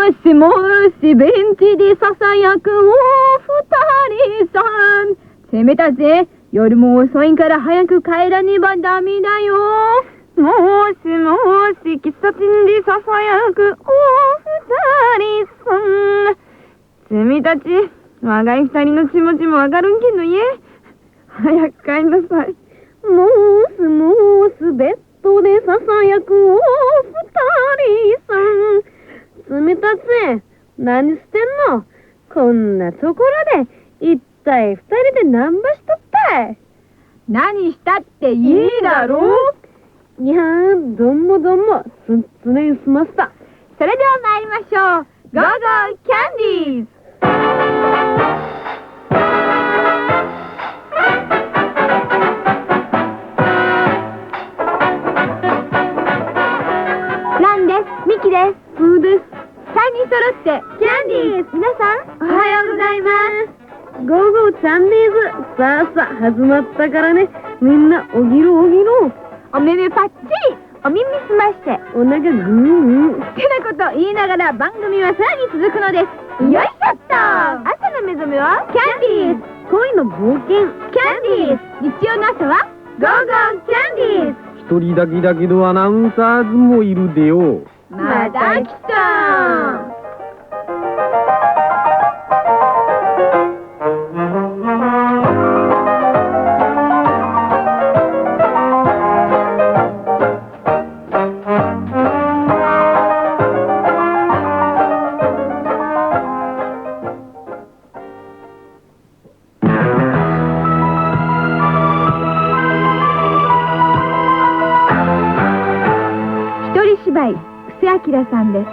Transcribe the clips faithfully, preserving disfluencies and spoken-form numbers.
しもしベンチでささやくお二人さん。せめたぜ。夜も遅いから早く帰らねばダメだよ。 もしもし喫茶店でささやくお二人さん。せめたち、若い二人の気持ちもわかるんけどえ。早く帰んなさい。 もーすもーすベッドでささやくお二人さん。つめたち、何してんの？こんなところで一体二人で何ばしとったい？何したっていいだろう？いやー、どうもどうも、すんつねに済ませた。それでは参りましょう。ゴーゴーキャンディーズ。ランです。ミキです。プーです。さんにん揃ってキャンディーズ。皆さん、おはようございます。ゴーゴーキャンディーズ。さあさあ、始まったからね。みんな、おぎろおぎろ。お目目パッチリ。お耳すまして、お腹グーグー。ってなこと言いながら番組はさらに続くのです。よいしょっと。朝の目覚めはキャンディーズ。恋の冒険キャンディーズ。日曜の朝はゴーゴーキャンディーズ。 一人だけだけどアナウンサーズもいるでよ。 また来た。布施明さんです。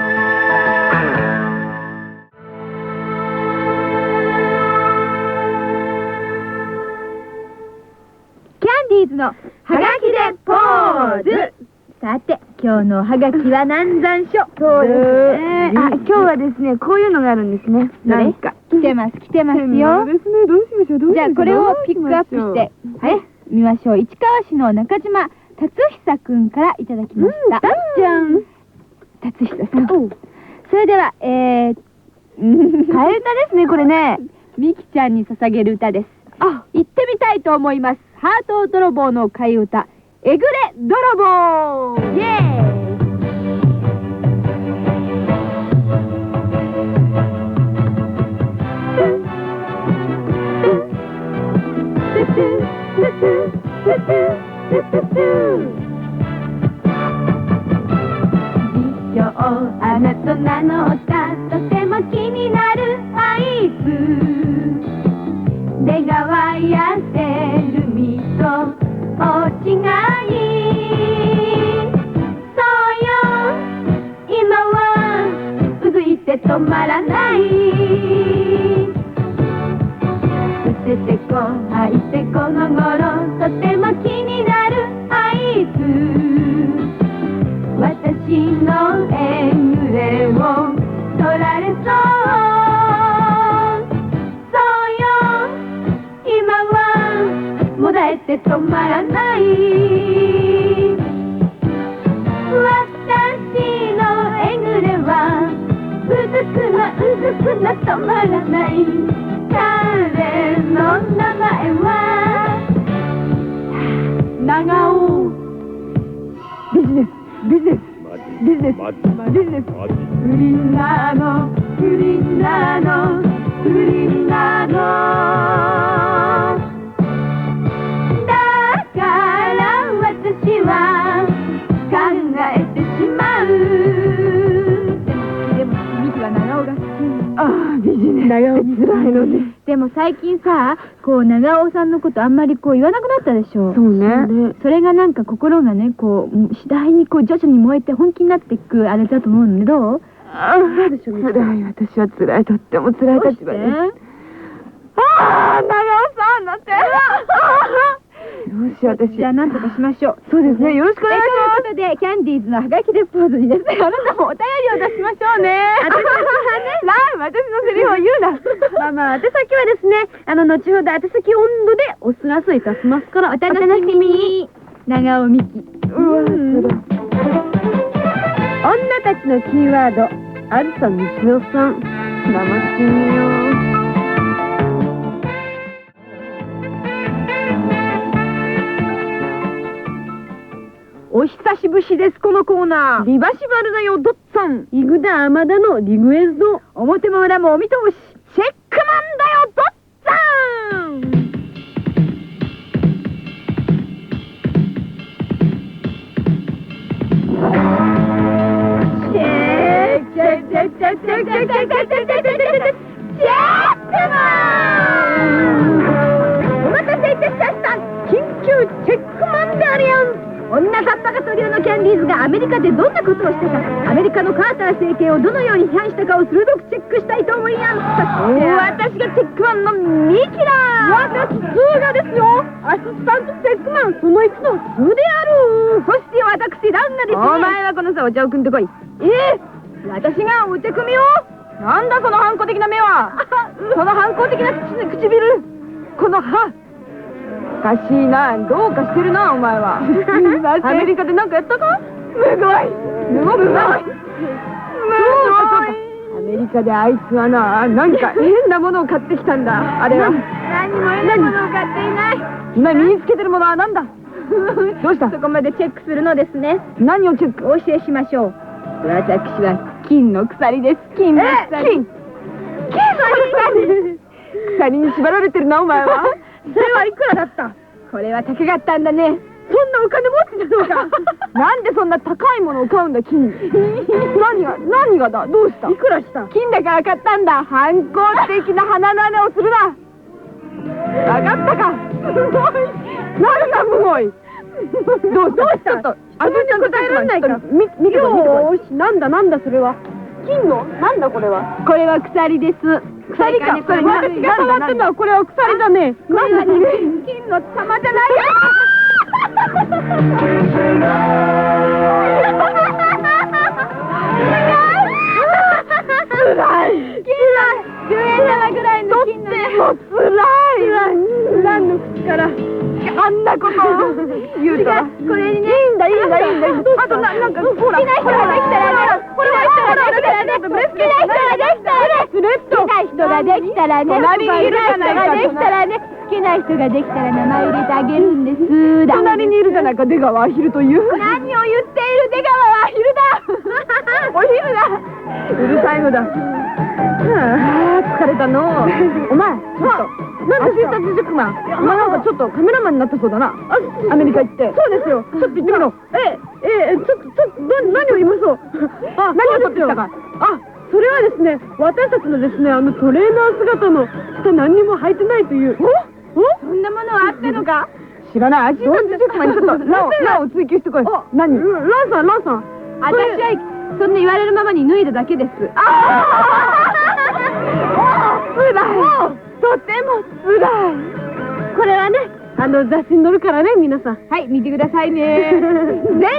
キャンディーズのはがきでポーズ。さて、今日のはがきは何残暑。 そうですね。あ、今日はですね、こういうのがあるんですね。 なんか来てます来てますよ。 ですね。どうしましょう。どうしましょう。 じゃあこれをピックアップしてはい見ましょう。市川市の中島達久くんからいただきました。 たっちゃん。 達久さん。それではえー、 替え歌ですねこれね。 みきちゃんに捧げる歌です。 あ、 行ってみたいと思います。ハート泥棒の替え歌。えぐれ泥棒。イエーイ。実況あなた名乗ったとても気になるアイス。出川やせるみと大違い。そうよ今は続いて止まらない。うせてこはいてこの頃とても気になるアイス。私のエグレを取られそう。そうよ今はもだえて止まらない。私のエグレはうずくなうずくな止まらない。彼の名前は長尾。ビジネスビジネスビジネスビジネス。フリンナーのフリンナーのフリンナーの。だから私は考えてしまう。でもミキは長尾が好き。 ああ、ビジネス長尾つらいのね。 でも最近さ、こう長尾さんのことあんまりこう言わなくなったでしょ。 そうね。 それがなんか心がね、こう次第にこう徐々に燃えて本気になっていくあれだと思うので、どう？ ああ、そうでしょう。辛い、私は辛い、とっても辛い立場です。ああ、長尾さんだって。よし、私。 じゃあなんとかしましょう。 そうですね、よろしくお願いします。 ということで、キャンディーズのハガキでポーズにですね、あなたもお便りを出しましょうね。 私はね、ライ私のセリフを言うな。 まあまあ、宛先はですね、あの、後ほど宛先温度でお知らせいたしますから、お楽しみに。長尾美希。 うわ、すごい。 女たちのキーワード、 あずさみつおさん。 騙してみよう。お久しぶしです、このコーナー。リバシバルだよ、ドッツァン。 イグダアマダのリグエスド。 表も裏もお見通し。チェックマンだよ、ドッツァン。チェックチェックチェックチェックチェックチェックチェックチェックチェックチェックチェックチェックマン。お待たせいたしました。緊急チェックマンでありやん。女カッパがトリオのキャンディーズがアメリカでどんなことをしたか、アメリカのカーター政権をどのように批判したかを鋭くチェックしたいと思います。私がチェックマンのミキだ。私スーガですよ。アシスタントチェックマンそのいちのスーである。そして私ランナですね。お前はこのさお茶を汲んでこい。ええー、私がお茶汲みを。なんだその反抗的な目は。その反抗的な唇、この歯。おかしいな、どうかしてるな、お前は。アメリカで何かやったか。むごいむごいむごいむごい。アメリカであいつはな、何か変なものを買ってきたんだ。あれは何も変なものを買っていない。今身につけてるものは何だ。どうした。そこまでチェックするのですね。何をチェック。お教えしましょう。私は金の鎖です。金の鎖。金鎖。鎖に縛られてるな、お前は。それはいくらだった。これは高かったんだね。そんなお金持ちなのか。なんでそんな高いものを買うんだ、金。何が何がだ。どうした。いくらした。金だから買ったんだ。反抗的な鼻の穴をするな。分かったか。何がむごい。どうした。ちょっとあずちゃん答えられないか。見てこい見てこい。なんだなんだそれは。金のなんだこれは。これは鎖です。鎖か。これ私が触ったのはこれは鎖だね。なんだ金の玉じゃない。つらい。金だ。じゅうえん玉ぐらいの金のね。もうつらい。ランの口からあんなことを言うとは。これにね。いいんだいいんだいいんだ。あとななんかほら。好きな人ができたらね。好きな人ができたらね。好きな人ができたらね。好きな人ができたらね。隣にいるじゃないか。好きな人ができたらね。好きな人ができたら名前入れてあげるんです。隣にいるじゃないか。出川アヒルという。何を言っている。出川アヒルだ。お昼だ。うるさいのだ。ああ疲れたの。お前ちょっと。アシスタントチェックマン。お前なんかちょっとカメラマンになったそうだな。アメリカ行って。そうですよ。ちょっと言ってみろ。えええちょっとちょっと何を言いましょう。あ何を撮ってきたか。あそれはですね私たちのですねあのトレーナー姿の下何にも履いてないという。おおそんなものはあったのか。知らない。アシスタントチェックマンにちょっとラオラオ追求してこい。何。ランさんランさん。私はそんな言われるままに脱いだだけです。ああつらい。とてもつらい。これはねあの雑誌に載るからね皆さん。はい見てくださいね。全国の青少年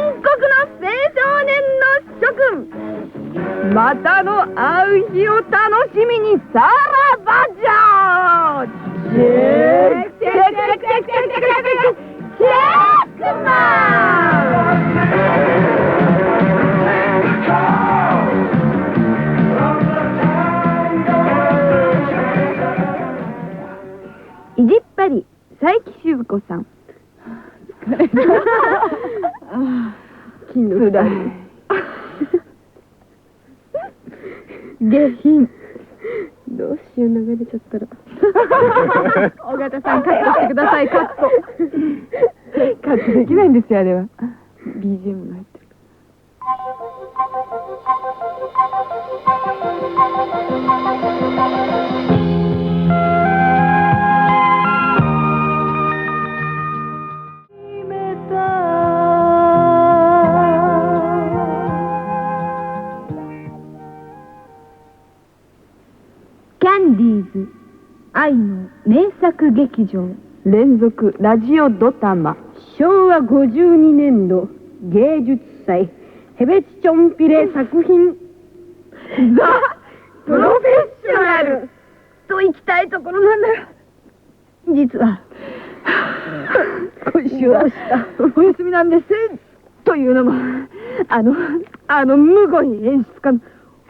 の諸君またの会う日を楽しみにさらばじゃ。チェックチェックチェックチェックチェックチェックチェックチェックマン。いじっぱり佐伯静子さん。金のつらい。下品。どうしよう流れちゃったら。尾形さんカットしてください。カット。カットできないんですよあれは。ビージーエム が入ってる。キャンディーズ愛の名作劇場連続ラジオドタマしょうわごじゅうにねんど芸術祭ヘベチチョンピレ作品ザ・プロフェッショナルと行きたいところなんだよ。実は今週はお休みなんです。というのもあのあのむごい演出家の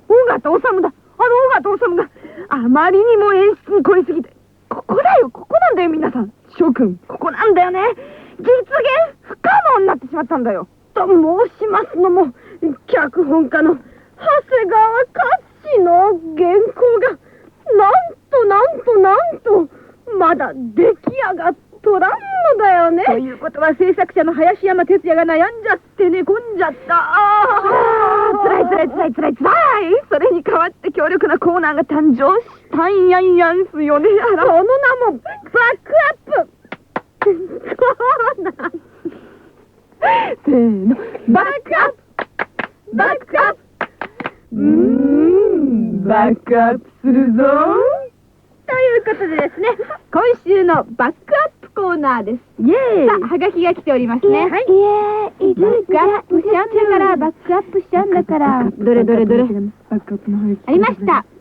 尾形治だ。あの尾形治があまりにも演出に凝りすぎて、ここだよ、ここなんだよ皆さん。諸君、ここなんだよね。実現不可能になってしまったんだよ。と申しますのも、脚本家の長谷川勝の原稿がなんとなんとなんとまだ出来上がっとらんのだよね。ということは制作者の林山哲也が悩んじゃって寝込んじゃった。ああ、つらいつらいつらいつらいつらい。それに代わって強力なコーナーが誕生したんやんやんすよね。その名もバックアップコーナー。せーの、バックアップバックアップうーん、バックアップするぞ。ということでですね、今週のバックアップコーナーです。イエーイ。さあ、はがきが来ておりますね。はい。イエーイ。バックアップしちゃうんだから、バックアップしちゃうんだから。どれどれどれ。バックアップのはがき。ありました。はい。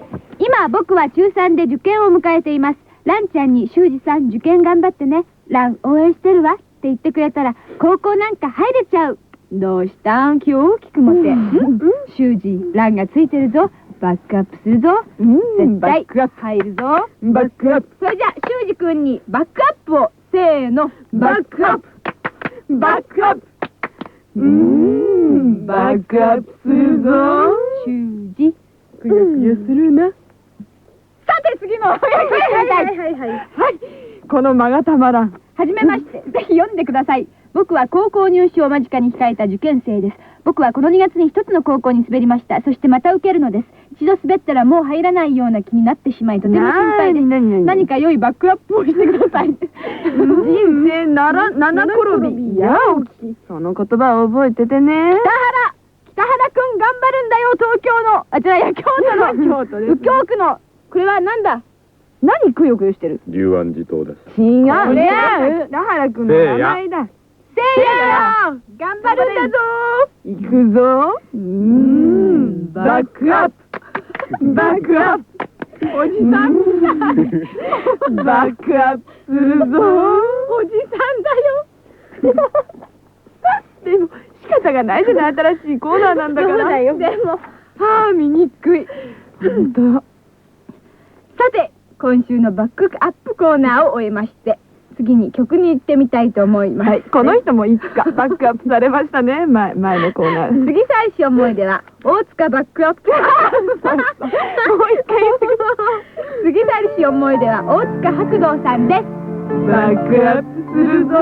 今、僕は中さんで受験を迎えています。ランちゃんに、修二さん受験頑張ってね。ラン応援してるわって言ってくれたら、高校なんか入れちゃう。どうしたん気を大きく持って。修二、ランがついてるぞ。バックアップするぞ。絶対入るぞ。バックアップ。それじゃあ修二君にバックアップをせーの。バックアップバックアップ。うーん、バックアップするぞ。修二、くよくよするな。さて次の。はいはいはいはいはい。はい。この間がたまらん。はじめまして。ぜひ読んでください。僕は高校入試を間近に控えた受験生です。僕はこのにがつに一つの高校に滑りました。そしてまた受けるのです。一度滑ったらもう入らないような気になってしまい、とても心配です。何か良いバックアップをしてください。人生なら七転びや起き。その言葉を覚えててね。北原北原くん頑張るんだよ、東京の。あ、違う、いや、京都の。京都です。右京区の。これはなんだ。何くよくよしてる。 龍安寺島です。 違う。違う。北原くんの名前だ。せいや頑張るんだぞ。行くぞ。うーん、バックアップバックアップ。おじさんバックアップするぞ。おじさんだよ。でも仕方がないじゃない、新しいコーナーなんだから。そうだよ。でもはあ、見にくい。本当。さて、今週のバックアップコーナーを終えまして、次に曲に行ってみたいと思います。はい、この人もいつかバックアップされましたね。前前のコーナー。杉最初思い出は大塚バックアップ。もう一回言ってください。杉最初思い出は大塚白道さんです。バックアップするぞ。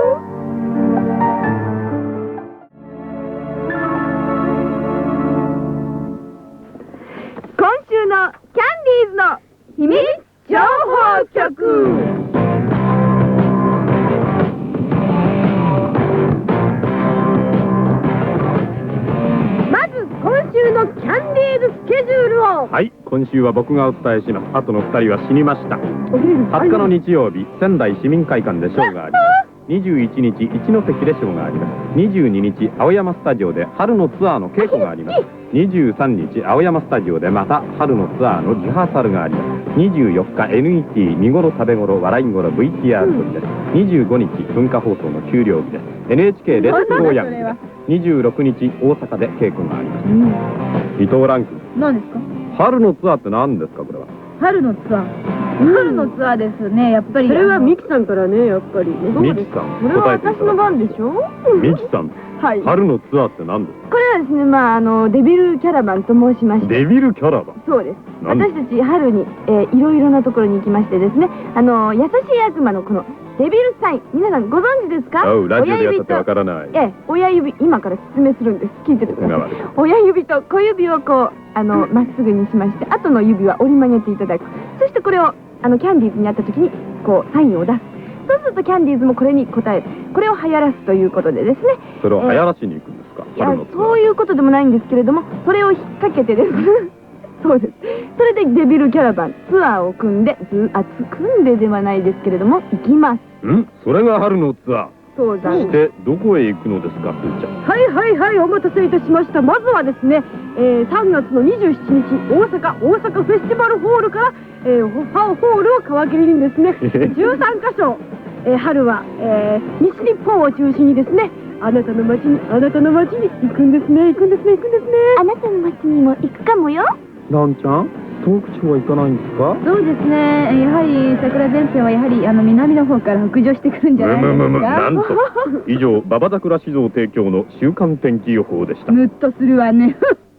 今週のキャンディーズの秘密情報局。今週のキャンディーズスケジュールを。 はい、今週は僕がお伝えします。あとのふたりは死にました。はつかの日曜日、仙台市民会館でショーがあります。にじゅういちにち、一関でショーがあります。にじゅうににち、青山スタジオで春のツアーの稽古があります。にじゅうさんにち、青山スタジオでまた春のツアーのリハーサルがあります。にじゅうよっか エヌイーティー 見頃食べ頃笑い頃 ブイティーアール 撮りです。にじゅうごにち、文化放送の給料日です。エヌエイチケー レッツゴーヤングです。にじゅうろくにち、大阪で稽古があります。伊藤蘭君、 何ですか。 春のツアーって何ですか、これは。 春のツアー、春のツアーですね、やっぱり。それはミキさんからね、やっぱり。 ミキさん、 これは私の番でしょ。 ミキさん、はい、春のツアーって何ですか。 これはですね、まあ、あのデビルキャラバンと申しまして。 デビルキャラバン。 そうです。私たち春に、えー、いろいろなところに行きましてですね、あの優しい悪魔のこのデビルサイン、皆さんご存知ですか。 あう、ラジオでやったってわからない。 ええ、親指、今から説明するんです。聞いててください。親指と小指をこうあのまっすぐにしまして、後の指は折り曲げていただく。そしてこれをあのキャンディーズにあった時にこうサインを出す。そうするとキャンディーズもこれに応える。これを流行らすということでですね。 それを流行らしに行くんですか。 いや、そういうことでもないんですけれども、それを引っ掛けてですね。そうです。それでデビルキャラバンツアーを組んで、ずあつ組んでではないですけれども行きます。 ん、それが春のツアー。 そうだ。 してどこへ行くのですか、すーちゃん。 はいはいはい、お待たせいたしました。まずはですね、えー、さんがつのにじゅうしちにち、大阪大阪フェスティバルホールから、えー、ホホールを皮切りにですね、じゅうさんかしょえー春は、えー西日本を中心にですね、あなたの町に、あなたの町に行くんですね、行くんですね、行くんですね。 あなたの町にも行くかもよ。 なんちゃん、東北地方は行かないんですか？ そうですね、やはり桜前線はやはりあの南の方から北上してくるんじゃないですか。 むむむむなんと以上馬場桜酒造提供の週間天気予報でした。 ムッとするわね。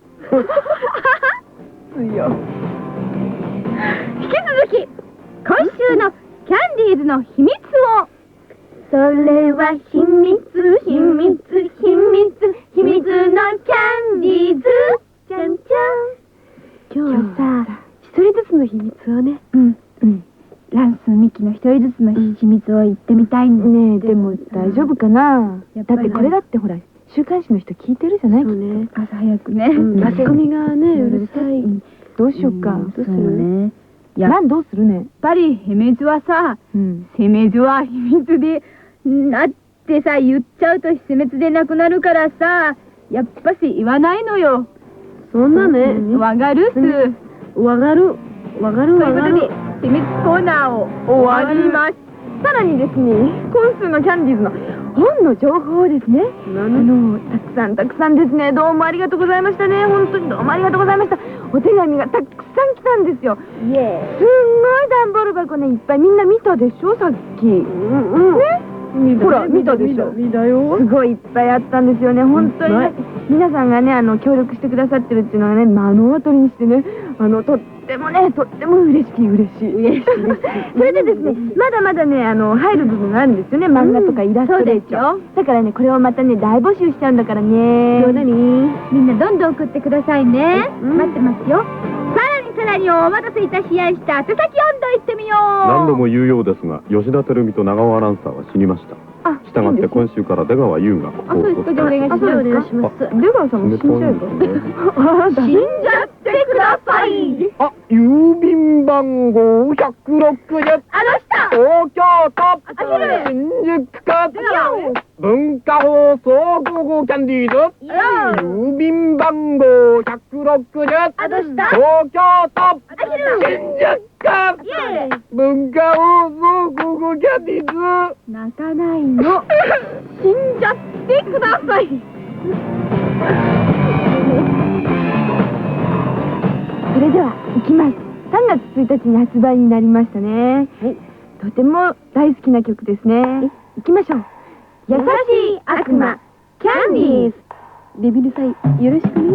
強い。 引き続き今週のキャンディーズの秘密を。それは秘密秘密秘密秘密のキャンディーズ。じゃんじゃん。今日さ、一人ずつの秘密をね。 うんうんランスミキの一人ずつの秘密を言ってみたいね。でも大丈夫かな。だってこれだってほら週刊誌の人聞いてるじゃない。 そうね。 朝早くね。 マスコミがね、うるさい。 どうしようか。 どうするね。 ランどうするね。やっぱり秘密はさ、秘密は秘密でなってさ、言っちゃうと秘密でなくなるからさ、やっぱし言わないのよ。 そんなね。 わかるっす。 わかる。わかるわかる。 ということで、秘密コーナーを終わります。さらにですね、今週のキャンディーズの本の情報をですね、あの、たくさんたくさんですね、どうもありがとうございましたね。本当にどうもありがとうございました。お手紙がたくさん来たんですよ。 イエすんごい段ボール箱ね、いっぱいみんな見たでしょ、さっき。 うんうん。 ね、ほら、見たでしょ。 見たよ。 すごいいっぱいあったんですよね。本当にね、皆さんがね、あの、協力してくださってるっていうのはね、目の当たりにしてね、あの、とってもね、とっても嬉しい、嬉しい。嬉しい。それでですね、まだまだね、あの、入る部分があるんですよね。漫画とかイラストレーション。だからね、これをまたね、大募集しちゃうんだからね。 そうだね。 みんなどんどん送ってくださいね。待ってますよ。 さらにさらにお待たせいたしました。手先温度いってみよう。 何度も言うようですが、吉田照美と長尾アナウンサーは死にました。したがって今週から出川優がここをそうですか。じゃあお願いします。 お願いします。 出川さんも死んじゃえば。 死んじゃってください。 あ、郵便番号ひゃくろくじゅう。 あの人。 東京都あげる新宿区文化放送午後キャンディーズ。郵便番号ひゃくろくじゅう。 あの人。 東京都新宿区文化放送午後キャンディーズ。 泣かないの。死んじゃってください。それでは行きます。さんがつついたちに発売になりましたね。とても大好きな曲ですね。行きましょう。優しい悪魔キャンディーズ。 レビルさんよろしくね。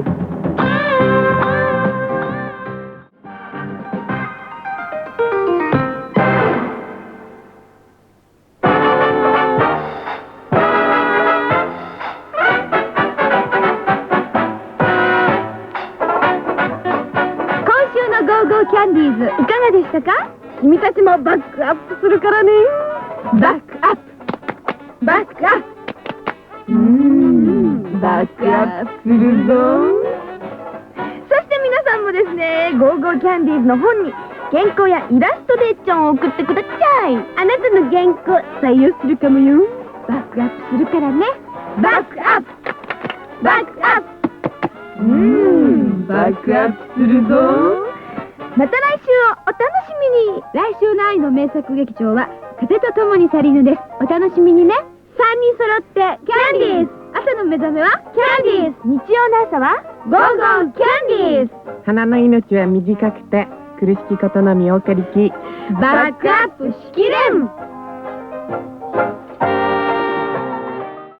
キャンディーズいかがでしたか？君たちもバックアップするからね。バックアップバックアップうーんバックアップするぞ。そして皆さんもですね、ゴーゴーキャンディーズの本に原稿やイラストレーションを送ってください。あなたの原稿採用するかもよ。バックアップするからね。バックアップバックアップうーんバックアップするぞ。また来週をお楽しみに。来週の愛の名作劇場は風と共に去りぬです。お楽しみにね。さんにん揃ってキャンディーズ。朝の目覚めはキャンディーズ。日曜の朝はゴーゴーキャンディーズ。 花の命は短くて苦しきことのみ多かりき。 バックアップしきれん。